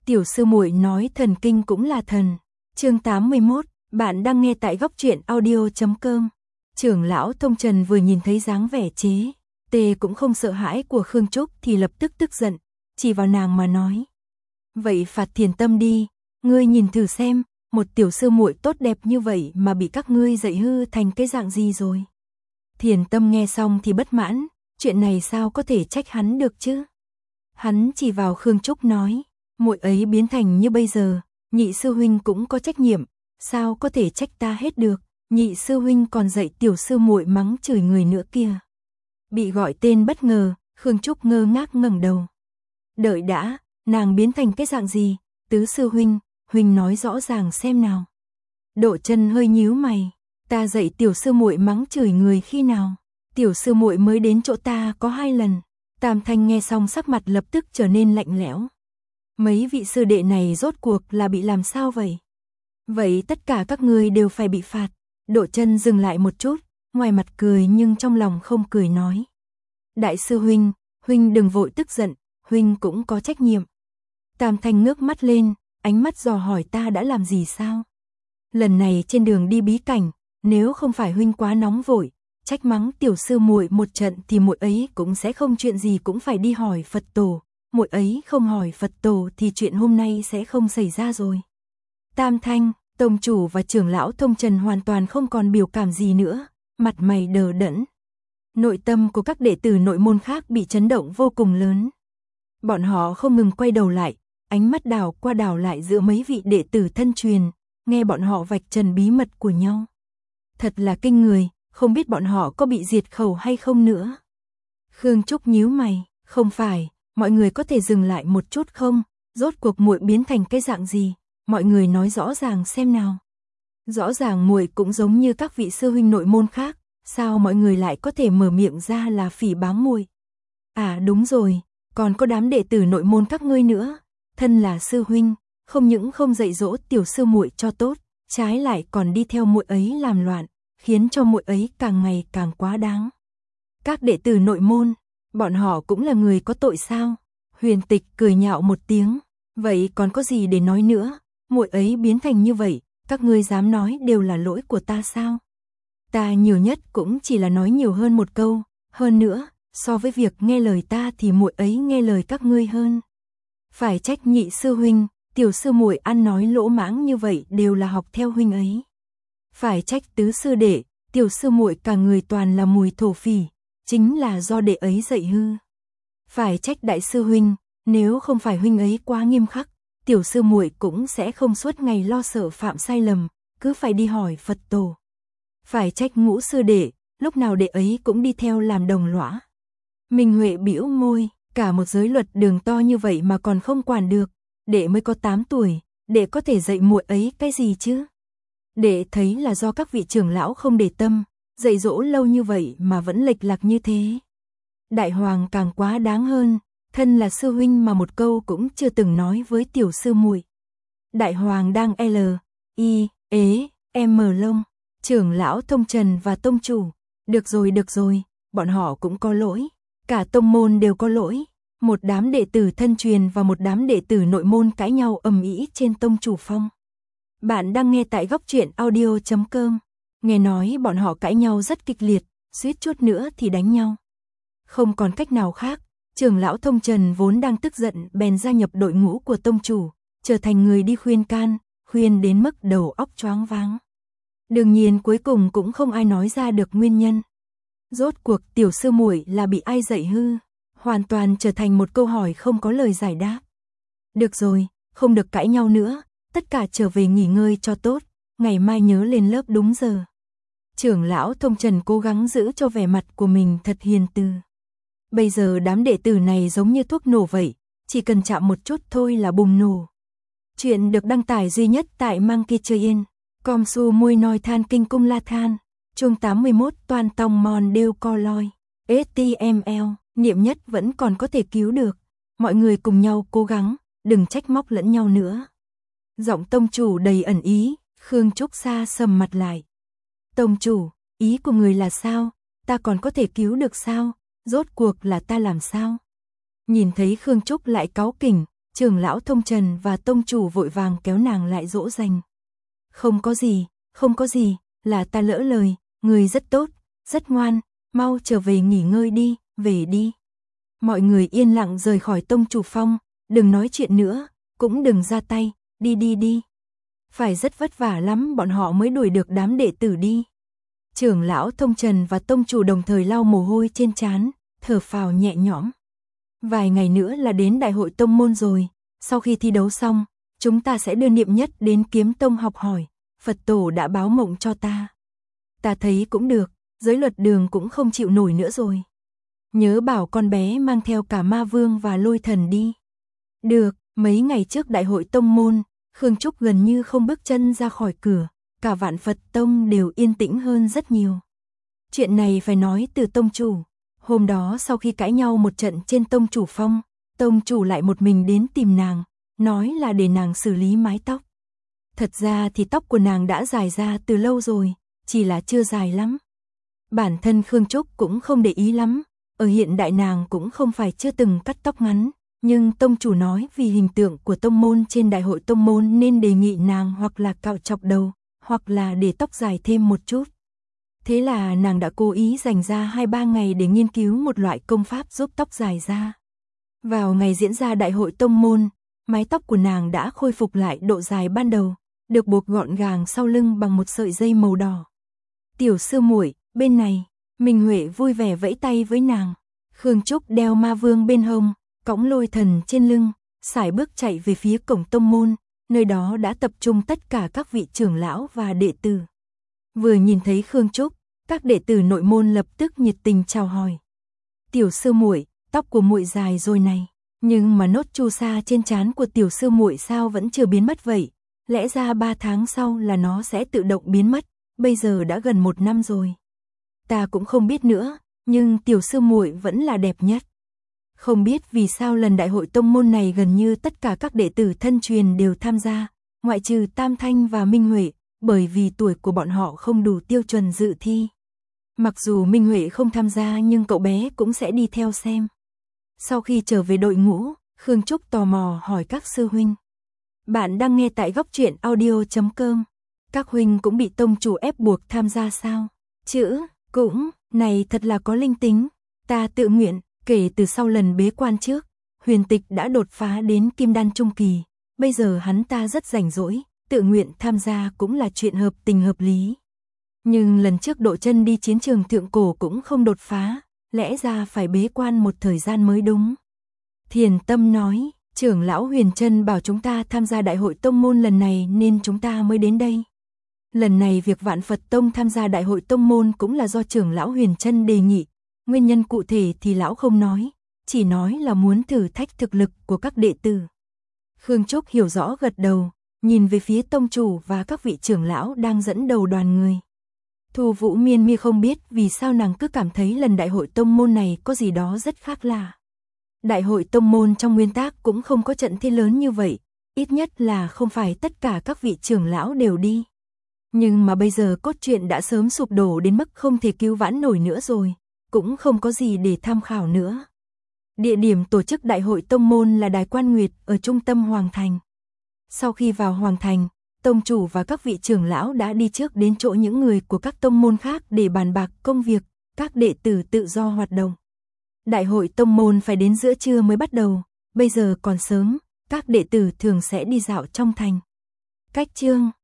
Tiểu sư muội nói thần kinh cũng là thần. Chương 81, bạn đang nghe tại góc truyện audio.com. Trưởng lão Thông Trần vừa nhìn thấy dáng vẻ chế tê cũng không sợ hãi của Khương Trúc thì lập tức tức giận, chỉ vào nàng mà nói: "Vậy phạt Thiền Tâm đi, ngươi nhìn thử xem, một tiểu sư muội tốt đẹp như vậy mà bị các ngươi dạy hư thành cái dạng gì rồi?" Thiền Tâm nghe xong thì bất mãn, chuyện này sao có thể trách hắn được chứ? Hắn chỉ vào Khương Trúc nói: "Muội ấy biến thành như bây giờ, nhị sư huynh cũng có trách nhiệm, sao có thể trách ta hết được, nhị sư huynh còn dạy tiểu sư muội mắng chửi người nữa kia." Bị gọi tên bất ngờ, Khương Trúc ngơ ngác ngẩng đầu. "Đợi đã, nàng biến thành cái dạng gì? Tứ sư huynh, huynh nói rõ ràng xem nào." Độ Chân hơi nhíu mày: "Ta dạy tiểu sư muội mắng chửi người khi nào? Tiểu sư muội mới đến chỗ ta có 2 lần." Tam Thanh nghe xong sắc mặt lập tức trở nên lạnh lẽo. Mấy vị sư đệ này rốt cuộc là bị làm sao vậy? "Vậy tất cả các ngươi đều phải bị phạt." Độ Chân dừng lại một chút, ngoài mặt cười nhưng trong lòng không cười nói: "Đại sư huynh, huynh đừng vội tức giận, huynh cũng có trách nhiệm." Tam Thanh ngước mắt lên, ánh mắt dò hỏi: "Ta đã làm gì sao? Lần này trên đường đi bí cảnh, nếu không phải huynh quá nóng vội, trách mắng tiểu sư muội một trận thì muội ấy cũng sẽ không chuyện gì cũng phải đi hỏi Phật tổ, muội ấy không hỏi Phật tổ thì chuyện hôm nay sẽ không xảy ra rồi." Tam Thanh, tông chủ và trưởng lão Thông Trần hoàn toàn không còn biểu cảm gì nữa, mặt mày đờ đẫn. Nội tâm của các đệ tử nội môn khác bị chấn động vô cùng lớn. Bọn họ không ngừng quay đầu lại, ánh mắt đảo qua đảo lại giữa mấy vị đệ tử thân truyền, nghe bọn họ vạch trần bí mật của nhau. Thật là kinh người, không biết bọn họ có bị diệt khẩu hay không nữa. Khương Trúc nhíu mày: "Không phải, mọi người có thể dừng lại một chút không? Rốt cuộc muội biến thành cái dạng gì? Mọi người nói rõ ràng xem nào. Rõ ràng muội cũng giống như các vị sư huynh nội môn khác, sao mọi người lại có thể mở miệng ra là phỉ báng muội? À đúng rồi, còn có đám đệ tử nội môn các ngươi nữa, thân là sư huynh, không những không dạy dỗ tiểu sư muội cho tốt, trái lại còn đi theo muội ấy làm loạn, khiến cho muội ấy càng ngày càng quá đáng. Các đệ tử nội môn, bọn họ cũng là người có tội sao?" Huyền Tịch cười nhạo một tiếng: "Vậy còn có gì để nói nữa, muội ấy biến thành như vậy, các ngươi dám nói đều là lỗi của ta sao? Ta nhiều nhất cũng chỉ là nói nhiều hơn một câu, hơn nữa, so với việc nghe lời ta thì muội ấy nghe lời các ngươi hơn. Phải trách nhị sư huynh, tiểu sư muội ăn nói lỗ mãng như vậy đều là học theo huynh ấy. Phải trách tứ sư đệ, tiểu sư muội cả người toàn là mùi thổ phỉ, chính là do đệ ấy dạy hư. Phải trách đại sư huynh, nếu không phải huynh ấy quá nghiêm khắc, tiểu sư muội cũng sẽ không suốt ngày lo sợ phạm sai lầm, cứ phải đi hỏi Phật tổ. Phải trách ngũ sư đệ, lúc nào đệ ấy cũng đi theo làm đồng lõa." Minh Huệ bĩu môi: "Cả một giới luật đường to như vậy mà còn không quản được, đệ mới có 8 tuổi, đệ có thể dạy muội ấy cái gì chứ? Đệ thấy là do các vị trưởng lão không để tâm, dạy dỗ lâu như vậy mà vẫn lệch lạc như thế. Đại hoàng càng quá đáng hơn, thân là sư huynh mà một câu cũng chưa từng nói với tiểu sư muội." Đại hoàng đang lông. Trưởng lão Thông Trần và tông chủ: được rồi, bọn họ cũng có lỗi, cả tông môn đều có lỗi." Một đám đệ tử thân truyền và một đám đệ tử nội môn cãi nhau ầm ĩ trên tông chủ phong. Bạn đang nghe tại góc truyện audio.com. Nghe nói bọn họ cãi nhau rất kịch liệt, suýt chút nữa thì đánh nhau. Không còn cách nào khác, trưởng lão Thông Trần vốn đang tức giận bèn gia nhập đội ngũ của tông chủ, trở thành người đi khuyên can, khuyên đến mức đầu óc choáng váng. Đương nhiên cuối cùng cũng không ai nói ra được nguyên nhân. Rốt cuộc tiểu sư muội là bị ai dạy hư, hoàn toàn trở thành một câu hỏi không có lời giải đáp. Được rồi, không được cãi nhau nữa, tất cả trở về nghỉ ngơi cho tốt, ngày mai nhớ lên lớp đúng giờ. Trưởng lão Thông Trần cố gắng giữ cho vẻ mặt của mình thật hiền từ. Bây giờ đám đệ tử này giống như thuốc nổ vậy, chỉ cần chạm một chút thôi là bùng nổ. Chuyện được đăng tải duy nhất tại Monkey Train. Com su mui noi than kinh cung la than. Chương 81 toàn tòng mòn đều co loi. HTML, niệm nhất vẫn còn có thể cứu được. Mọi người cùng nhau cố gắng, đừng trách móc lẫn nhau nữa. Giọng tông chủ đầy ẩn ý, Khương Trúc Sa sầm mặt lại. Tông chủ, ý của người là sao? Ta còn có thể cứu được sao? Rốt cuộc là ta làm sao? Nhìn thấy Khương Trúc lại cáu kỉnh, Trưởng lão Thông Trần và tông chủ vội vàng kéo nàng lại dỗ dành. Không có gì, là ta lỡ lời, người rất tốt, rất ngoan, mau trở về nghỉ ngơi đi, về đi. Mọi người yên lặng rời khỏi tông chủ phong, đừng nói chuyện nữa, cũng đừng ra tay, đi. Phải rất vất vả lắm bọn họ mới đuổi được đám đệ tử đi. Trưởng lão Thông Trần và tông chủ đồng thời lau mồ hôi trên trán, thở phào nhẹ nhõm. Vài ngày nữa là đến đại hội tông môn rồi, sau khi thi đấu xong, chúng ta sẽ đưa Niệm Nhất đến Kiếm Tông học hỏi, Phật tổ đã báo mộng cho ta. Ta thấy cũng được, giới luật đường cũng không chịu nổi nữa rồi. Nhớ bảo con bé mang theo cả Ma Vương và Lôi Thần đi. Được, mấy ngày trước đại hội tông môn, Khương Trúc gần như không bước chân ra khỏi cửa, cả Vạn Phật Tông đều yên tĩnh hơn rất nhiều. Chuyện này phải nói từ tông chủ. Hôm đó sau khi cãi nhau một trận trên tông chủ phong, tông chủ lại một mình đến tìm nàng, nói là để nàng xử lý mái tóc. Thật ra thì tóc của nàng đã dài ra từ lâu rồi, chỉ là chưa dài lắm. Bản thân Khương Trúc cũng không để ý lắm, ở hiện đại nàng cũng không phải chưa từng cắt tóc ngắn, nhưng tông chủ nói vì hình tượng của tông môn trên đại hội tông môn nên đề nghị nàng hoặc là cạo chọc đầu, hoặc là để tóc dài thêm một chút. Thế là nàng đã cố ý dành ra 2-3 ngày để nghiên cứu một loại công pháp giúp tóc dài ra. Vào ngày diễn ra đại hội tông môn, mái tóc của nàng đã khôi phục lại độ dài ban đầu, được buộc gọn gàng sau lưng bằng một sợi dây màu đỏ. Tiểu sư muội, bên này, Minh Huệ vui vẻ vẫy tay với nàng. Khương Trúc đeo Ma Vương bên hông, cõng Lôi Thần trên lưng, sải bước chạy về phía cổng tông môn, nơi đó đã tập trung tất cả các vị trưởng lão và đệ tử. Vừa nhìn thấy Khương Trúc, các đệ tử nội môn lập tức nhiệt tình chào hỏi. Tiểu sư muội, tóc của muội dài rồi này, nhưng mà nốt chu sa trên trán của tiểu sư muội sao vẫn chưa biến mất vậy? Lẽ ra 3 tháng sau là nó sẽ tự động biến mất, bây giờ đã gần 1 năm rồi. Ta cũng không biết nữa, nhưng tiểu sư muội vẫn là đẹp nhất. Không biết vì sao lần đại hội tông môn này gần như tất cả các đệ tử thân truyền đều tham gia, ngoại trừ Tam Thanh và Minh Huệ, bởi vì tuổi của bọn họ không đủ tiêu chuẩn dự thi. Mặc dù Minh Huệ không tham gia nhưng cậu bé cũng sẽ đi theo xem. Sau khi trở về đội ngũ, Khương Trúc tò mò hỏi các sư huynh. Bạn đang nghe tại góc truyện audio.com. Các huynh cũng bị tông chủ ép buộc tham gia sao? Cũng, này thật là có linh tính. Ta tự nguyện, kể từ sau lần bế quan trước, Huyền Tịch đã đột phá đến Kim Đan Trung Kỳ. Bây giờ hắn ta rất rảnh rỗi, tự nguyện tham gia cũng là chuyện hợp tình hợp lý. Nhưng lần trước độ chân đi chiến trường thượng cổ cũng không đột phá, lẽ ra phải bế quan một thời gian mới đúng. Thiền Tâm nói, trưởng lão Huyền Trân bảo chúng ta tham gia đại hội tông môn lần này nên chúng ta mới đến đây. Lần này việc Vạn Phật Tông tham gia đại hội tông môn cũng là do trưởng lão Huyền Trân đề nghị, nguyên nhân cụ thể thì lão không nói, chỉ nói là muốn thử thách thực lực của các đệ tử. Khương Trúc hiểu rõ gật đầu, nhìn về phía tông chủ và các vị trưởng lão đang dẫn đầu đoàn người. Thu Vũ Miên Mi không biết vì sao nàng cứ cảm thấy lần đại hội tông môn này có gì đó rất khác lạ. Đại hội tông môn trong nguyên tắc cũng không có trận thi lớn như vậy, ít nhất là không phải tất cả các vị trưởng lão đều đi. Nhưng mà bây giờ cốt truyện đã sớm sụp đổ đến mức không thể cứu vãn nổi nữa rồi, cũng không có gì để tham khảo nữa. Địa điểm tổ chức đại hội tông môn là Đài Quan Nguyệt ở trung tâm Hoàng Thành. Sau khi vào Hoàng Thành, tông chủ và các vị trưởng lão đã đi trước đến chỗ những người của các tông môn khác để bàn bạc công việc, các đệ tử tự do hoạt động. Đại hội tông môn phải đến giữa trưa mới bắt đầu, bây giờ còn sớm, các đệ tử thường sẽ đi dạo trong thành. Cách chương